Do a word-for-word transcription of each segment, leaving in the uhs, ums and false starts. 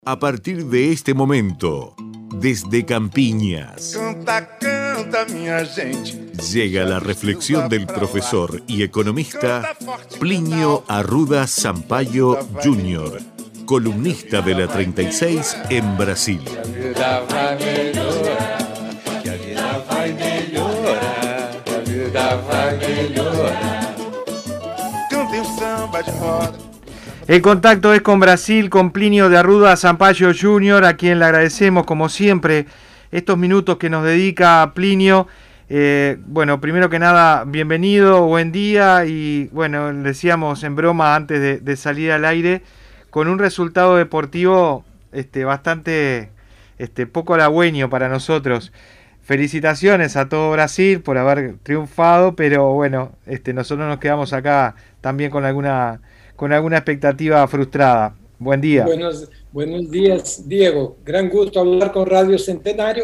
A partir de este momento, desde Campiñas, Canta, canta, minha gente. llega la reflexión del profesor y economista Plinio Arruda Sampaio júnior, columnista de la treinta y seis en Brasil. Que a vida vai melhorar, que a vida vai melhorar, que a vida vai melhorar. Cantem um samba de roda. El contacto es con Brasil, con Plinio de Arruda Sampaio júnior, a quien le agradecemos, como siempre, estos minutos que nos dedica Plinio. Eh, bueno, primero que nada, bienvenido, buen día, y bueno, decíamos en broma antes de, de salir al aire, con un resultado deportivo este, bastante este, poco halagüeño para nosotros. Felicitaciones a todo Brasil por haber triunfado, pero bueno, este, nosotros nos quedamos acá también con alguna... con alguna expectativa frustrada. Buen día. Buenos, buenos días, Diego. Gran gusto hablar con Radio Centenario.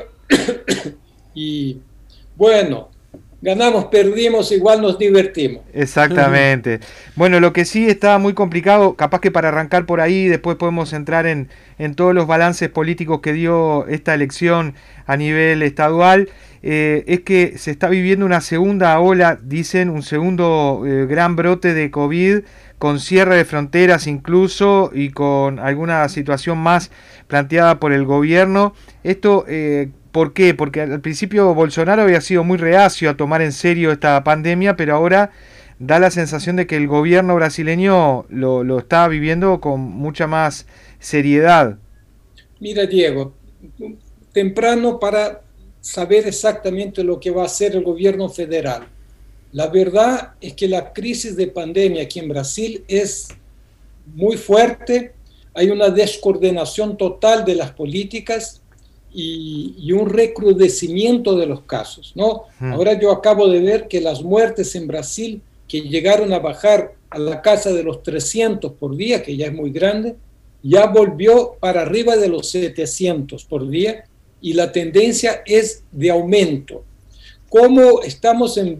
Y bueno, ganamos, perdimos, igual nos divertimos. Exactamente. Bueno, lo que sí está muy complicado, capaz que para arrancar por ahí, después podemos entrar en, en todos los balances políticos que dio esta elección a nivel estadual, eh, es que se está viviendo una segunda ola, dicen, un segundo eh, gran brote de COVID, con cierre de fronteras incluso y con alguna situación más planteada por el gobierno. Esto, eh, ¿por qué? Porque al principio Bolsonaro había sido muy reacio a tomar en serio esta pandemia, pero ahora da la sensación de que el gobierno brasileño lo, lo está viviendo con mucha más seriedad. Mira, Diego, temprano para saber exactamente lo que va a hacer el gobierno federal. La verdad es que la crisis de pandemia aquí en Brasil es muy fuerte, hay una descoordinación total de las políticas y, y un recrudecimiento de los casos, ¿no? Hmm. Ahora yo acabo de ver que las muertes en Brasil, que llegaron a bajar a la casa de los trescientos por día, que ya es muy grande, ya volvió para arriba de los setecientos por día y la tendencia es de aumento. ¿Cómo estamos en...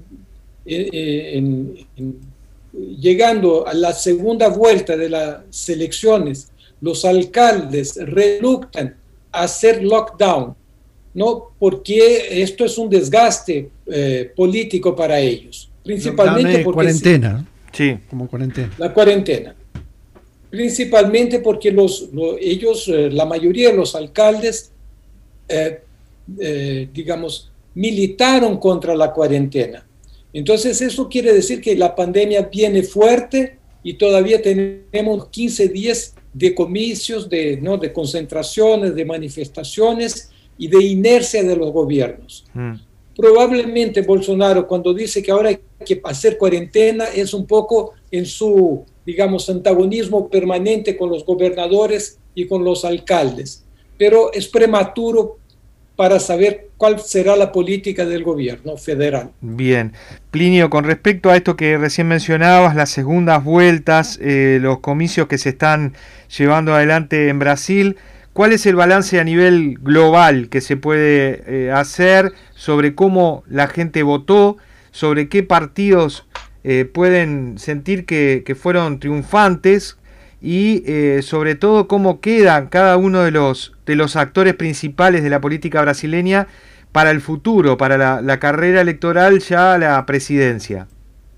En, en, llegando a la segunda vuelta de las elecciones, los alcaldes reluctan a hacer lockdown, ¿no? Porque esto es un desgaste eh, político para ellos, principalmente porque cuarentena, sí, sí, como cuarentena. La cuarentena, principalmente porque los, los ellos, eh, la mayoría de los alcaldes, eh, eh, digamos, militaron contra la cuarentena. Entonces eso quiere decir que la pandemia viene fuerte y todavía tenemos quince días de comicios, de, ¿no? de concentraciones, de manifestaciones y de inercia de los gobiernos. Mm. Probablemente Bolsonaro, cuando dice que ahora hay que hacer cuarentena, es un poco en su, digamos, antagonismo permanente con los gobernadores y con los alcaldes. Pero es prematuro para saber cuál será la política del gobierno federal. Bien. Plinio, con respecto a esto que recién mencionabas, las segundas vueltas, eh, los comicios que se están llevando adelante en Brasil, ¿cuál es el balance a nivel global que se puede eh, hacer sobre cómo la gente votó, sobre qué partidos eh, pueden sentir que, que fueron triunfantes y eh, sobre todo cómo quedan cada uno de los, de los actores principales de la política brasileña para el futuro, para la, la carrera electoral, ya a la presidencia?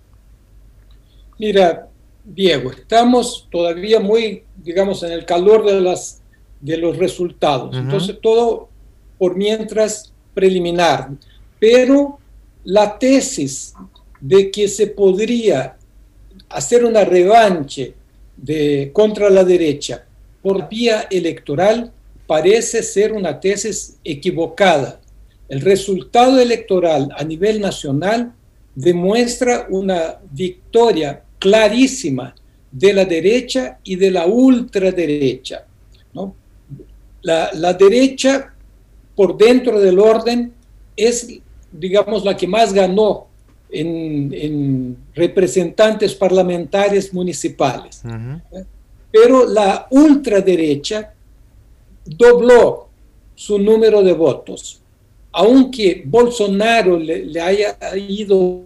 Mira, Diego, estamos todavía muy, digamos, en el calor de, las, de los resultados. Uh-huh. Entonces, todo por mientras preliminar. Pero la tesis de que se podría hacer una revancha de, contra la derecha por vía electoral parece ser una tesis equivocada. El resultado electoral a nivel nacional demuestra una victoria clarísima de la derecha y de la ultraderecha, ¿no? La, la derecha, por dentro del orden, es, digamos, la que más ganó en, en representantes parlamentarios municipales. Uh-huh. Pero la ultraderecha dobló su número de votos. Aunque Bolsonaro le, le haya ido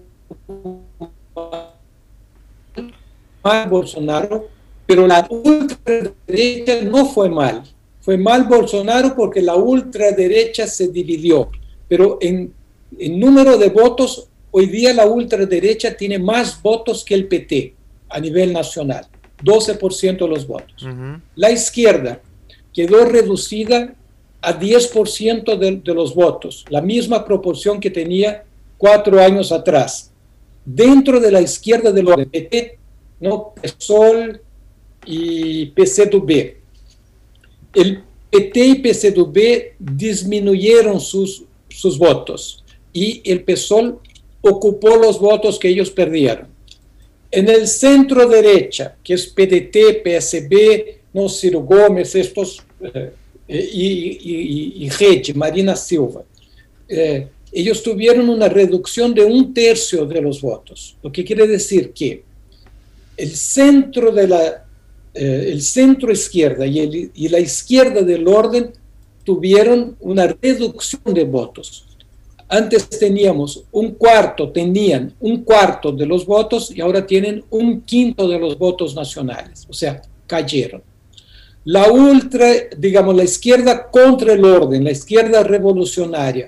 mal Bolsonaro, pero la ultraderecha no fue mal. Fue mal Bolsonaro porque la ultraderecha se dividió, pero en, en número de votos, hoy día la ultraderecha tiene más votos que el P T a nivel nacional, doce por ciento de los votos. Uh-huh. La izquierda quedó reducida a diez por ciento de, de los votos, la misma proporción que tenía cuatro años atrás. Dentro de la izquierda del orden, P T, ¿no? PSOL y P C do B. El P T y P C do B disminuyeron sus, sus votos y el PSOL ocupó los votos que ellos perdieron. En el centro derecha, que es P D T, P S B, no, Ciro Gómez, estos, eh, y, y, y Rede, Marina Silva, eh, ellos tuvieron una reducción de un tercio de los votos, lo que quiere decir que el centro de la, eh, el centro izquierda y, el, y la izquierda del orden tuvieron una reducción de votos. Antes teníamos un cuarto, tenían un cuarto de los votos y ahora tienen un quinto de los votos nacionales, o sea, cayeron. La ultra, digamos, la izquierda contra el orden, la izquierda revolucionaria,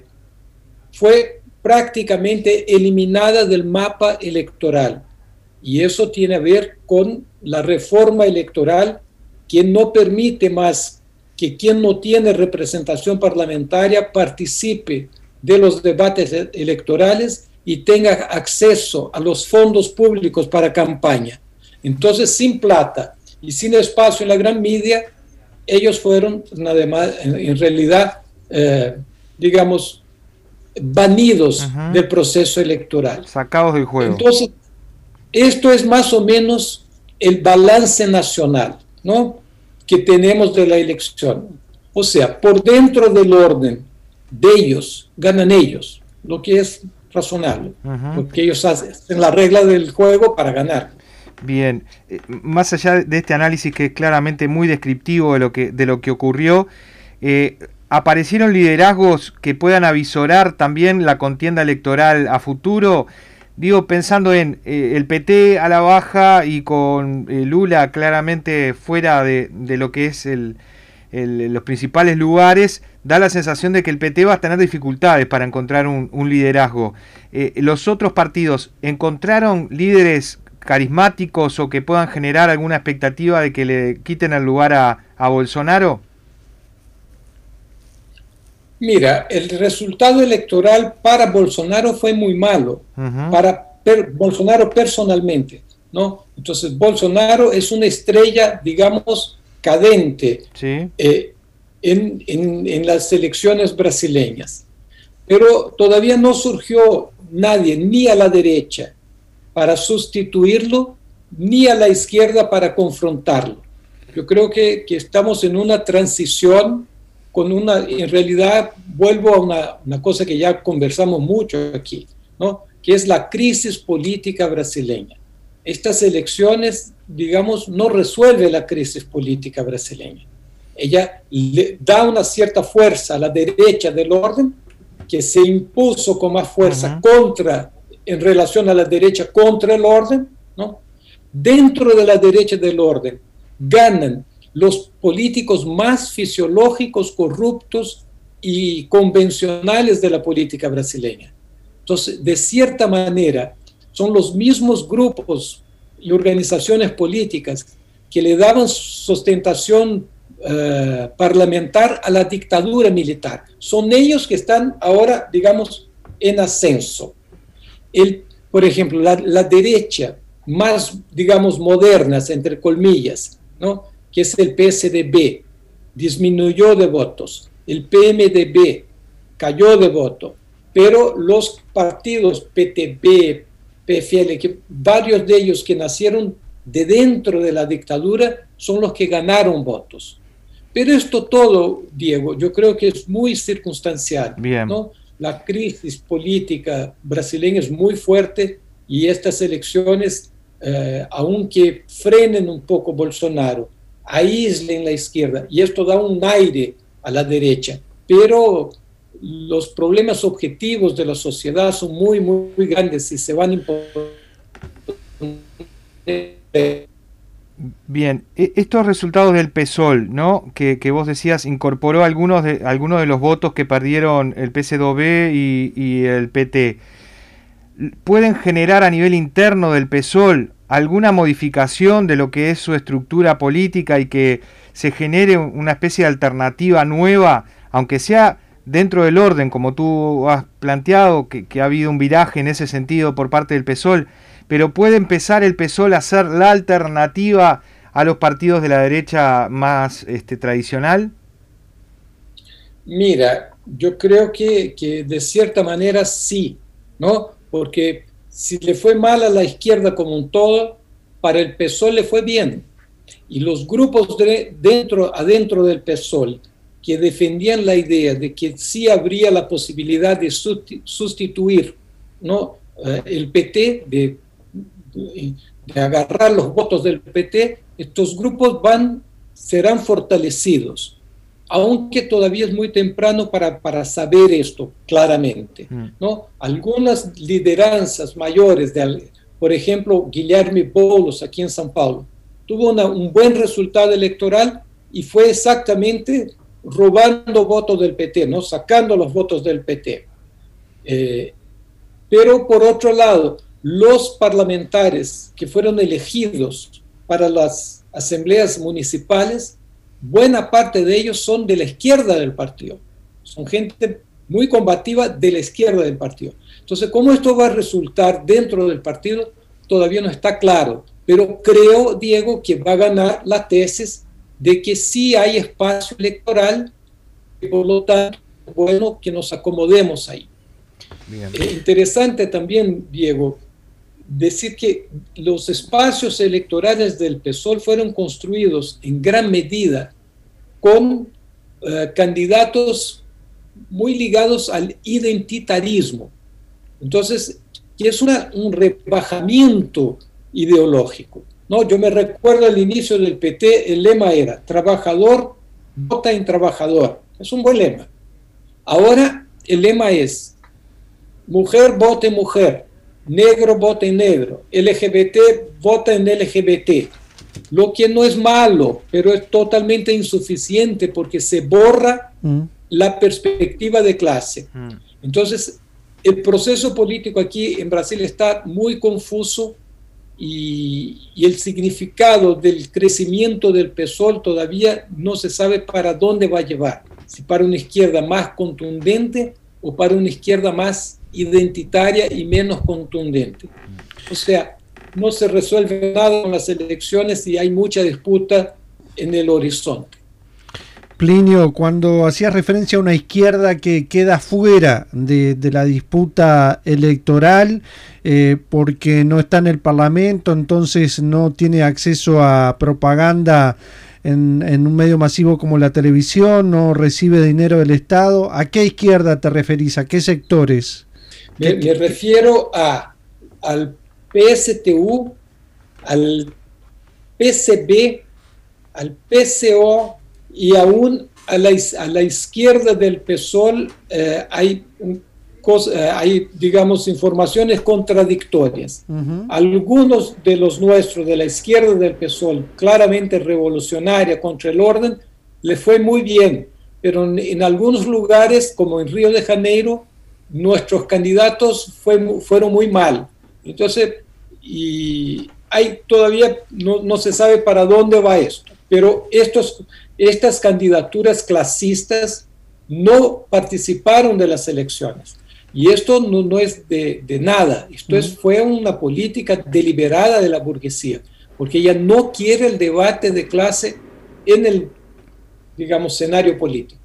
fue prácticamente eliminada del mapa electoral. Y eso tiene a ver con la reforma electoral que no permite más que quien no tiene representación parlamentaria participe de los debates electorales y tenga acceso a los fondos públicos para campaña. Entonces, sin plata y sin espacio en la gran media, ellos fueron, además, en, en realidad, eh, digamos, banidos uh-huh. del proceso electoral. Sacados del juego. Entonces, esto es más o menos el balance nacional, ¿no?, que tenemos de la elección. O sea, por dentro del orden de ellos, ganan ellos, lo que es razonable, uh-huh. porque ellos hacen la regla del juego para ganar. Bien, eh, más allá de este análisis que es claramente muy descriptivo de lo que, de lo que ocurrió, eh, ¿aparecieron liderazgos que puedan avisorar también la contienda electoral a futuro? Digo, pensando en eh, el P T a la baja y con eh, Lula claramente fuera de, de lo que es el, el, los principales lugares, da la sensación de que el P T va a tener dificultades para encontrar un, un liderazgo. Eh, ¿Los otros partidos encontraron líderes carismáticos o que puedan generar alguna expectativa de que le quiten el lugar a, a Bolsonaro? Mira, el resultado electoral para Bolsonaro fue muy malo, uh-huh. para per, Bolsonaro personalmente, ¿no? Entonces, Bolsonaro es una estrella, digamos, cadente sí. eh, en, en, en las elecciones brasileñas. Pero todavía no surgió nadie, ni a la derecha, para sustituirlo, ni a la izquierda para confrontarlo. Yo creo que, que estamos en una transición con una, en realidad, vuelvo a una, una cosa que ya conversamos mucho aquí, ¿no?, que es la crisis política brasileña. Estas elecciones, digamos, no resuelve la crisis política brasileña. Ella le da una cierta fuerza a la derecha del orden, que se impuso con más fuerza uh-huh. contra, en relación a la derecha contra el orden, ¿no? Dentro de la derecha del orden ganan los políticos más fisiológicos, corruptos y convencionales de la política brasileña. Entonces, de cierta manera, son los mismos grupos y organizaciones políticas que le daban sustentación uh, parlamentar a la dictadura militar. Son ellos que están ahora, digamos, en ascenso. El, por ejemplo, la, la derecha más, digamos, modernas, entre comillas, ¿no?, que es el P S D B, disminuyó de votos, el P M D B cayó de voto, pero los partidos P T B, P F L, que varios de ellos que nacieron de dentro de la dictadura, son los que ganaron votos. Pero esto todo, Diego, yo creo que es muy circunstancial, Bien. ¿no? La crisis política brasileña es muy fuerte y estas elecciones, eh, aunque frenen un poco Bolsonaro, aíslen la izquierda, y esto da un aire a la derecha, pero los problemas objetivos de la sociedad son muy, muy, muy grandes y se van a imponer Bien, estos resultados del PSOL, ¿no? Que, que vos decías, incorporó algunos de, algunos de los votos que perdieron el P S D B y, y el P T. ¿Pueden generar a nivel interno del PSOL alguna modificación de lo que es su estructura política y que se genere una especie de alternativa nueva, aunque sea dentro del orden, como tú has planteado, que, que ha habido un viraje en ese sentido por parte del PSOL, pero puede empezar el PSOL a ser la alternativa a los partidos de la derecha más este, tradicional? Mira, yo creo que, que de cierta manera sí, ¿no? Porque si le fue mal a la izquierda como un todo, para el PSOL le fue bien. Y los grupos de, dentro, adentro del PSOL que defendían la idea de que sí habría la posibilidad de sustituir, ¿no? Uh, el P T, de, de, de agarrar los votos del P T, estos grupos van, serán fortalecidos, aunque todavía es muy temprano para, para saber esto claramente, ¿no? Algunas lideranzas mayores, de, por ejemplo, Guilherme Boulos aquí en São Paulo, tuvo una, un buen resultado electoral y fue exactamente robando votos del P T, ¿no? Sacando los votos del P T. Eh, pero por otro lado, los parlamentarios que fueron elegidos para las asambleas municipales, buena parte de ellos son de la izquierda del partido. Son gente muy combativa de la izquierda del partido. Entonces, ¿cómo esto va a resultar dentro del partido? Todavía no está claro. Pero creo, Diego, que va a ganar la tesis de que sí hay espacio electoral y por lo tanto es bueno que nos acomodemos ahí. Bien. Eh, interesante también, Diego, decir que los espacios electorales del PSOL fueron construidos en gran medida con uh, candidatos muy ligados al identitarismo. Entonces, que es una, un rebajamiento ideológico, ¿no? Yo me recuerdo al inicio del P T, el lema era trabajador vota en trabajador. Es un buen lema. Ahora el lema es mujer vota en mujer, negro vota en negro, L G B T vota en L G B T. Lo que no es malo, pero es totalmente insuficiente porque se borra mm. la perspectiva de clase. Mm. Entonces, el proceso político aquí en Brasil está muy confuso y, y el significado del crecimiento del PSOL todavía no se sabe para dónde va a llevar. Si para una izquierda más contundente o para una izquierda más identitaria y menos contundente. O sea, no se resuelve nada con las elecciones y hay mucha disputa en el horizonte. Plinio, cuando hacías referencia a una izquierda que queda fuera de, de la disputa electoral eh, porque no está en el Parlamento, entonces no tiene acceso a propaganda en, en un medio masivo como la televisión, no recibe dinero del Estado, ¿a qué izquierda te referís? ¿A qué sectores? Me, me refiero a, al P S T U, al P C B, al P C O y aún a la, a la izquierda del PSOL eh, hay, un, cos, eh, hay, digamos, informaciones contradictorias. Uh-huh. Algunos de los nuestros de la izquierda del PSOL, claramente revolucionaria contra el orden, le fue muy bien, pero en, en algunos lugares, como en Río de Janeiro, nuestros candidatos fue, fueron muy mal. Entonces, y hay todavía no, no se sabe para dónde va esto, pero estos, estas candidaturas clasistas no participaron de las elecciones. Y esto no, no es de, de nada, esto es, fue una política deliberada de la burguesía, porque ella no quiere el debate de clase en el, digamos, escenario político.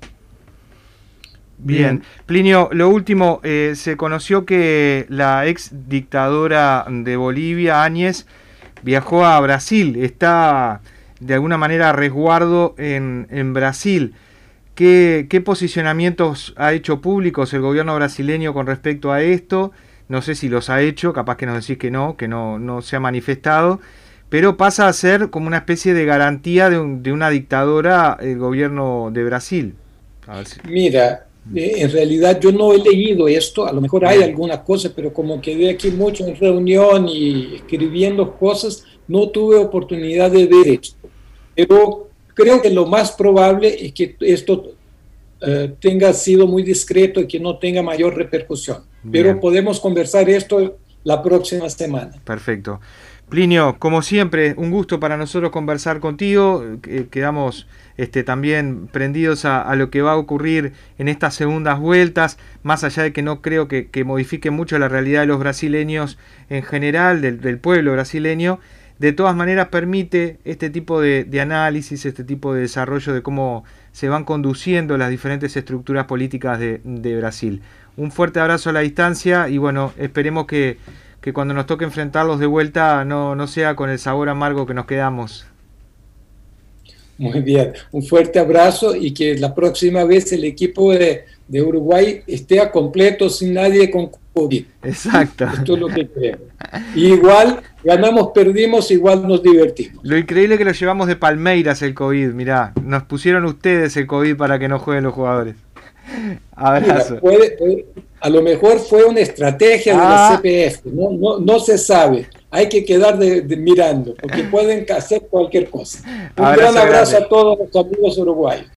Bien, Plinio, lo último, eh, se conoció que la ex dictadora de Bolivia, Áñez, viajó a Brasil, está de alguna manera a resguardo en, en Brasil. ¿Qué, ¿Qué posicionamientos ha hecho públicos el gobierno brasileño con respecto a esto? No sé si los ha hecho, capaz que nos decís que no, que no, no se ha manifestado, pero pasa a ser como una especie de garantía de, un, de una dictadora el gobierno de Brasil. A ver si... Mira, Eh, en realidad yo no he leído esto, a lo mejor hay alguna cosa, pero como quedé aquí mucho en reunión y escribiendo cosas, no tuve oportunidad de ver esto. Pero creo que lo más probable es que esto eh, tenga sido muy discreto y que no tenga mayor repercusión. Bien. Pero podemos conversar esto la próxima semana. Perfecto. Plinio, como siempre, un gusto para nosotros conversar contigo. Quedamos este, también prendidos a, a lo que va a ocurrir en estas segundas vueltas, más allá de que no creo que, que modifique mucho la realidad de los brasileños en general, del, del pueblo brasileño. De todas maneras permite este tipo de, de análisis, este tipo de desarrollo de cómo se van conduciendo las diferentes estructuras políticas de, de Brasil. Un fuerte abrazo a la distancia y bueno, esperemos que que cuando nos toque enfrentarlos de vuelta no, no sea con el sabor amargo que nos quedamos. Muy bien, un fuerte abrazo y que la próxima vez el equipo de, de Uruguay esté a completo sin nadie con COVID. Exacto. Esto es lo que creo. Y igual, ganamos, perdimos, igual nos divertimos. Lo increíble es que lo llevamos de Palmeiras el COVID, mirá, nos pusieron ustedes el COVID para que no jueguen los jugadores. Abrazo. Mira, puede, puede, a lo mejor fue una estrategia de ah. la C P F, no, no, no se sabe, hay que quedar de, de mirando, porque pueden hacer cualquier cosa. Un abrazo gran abrazo grande a todos los amigos uruguayos.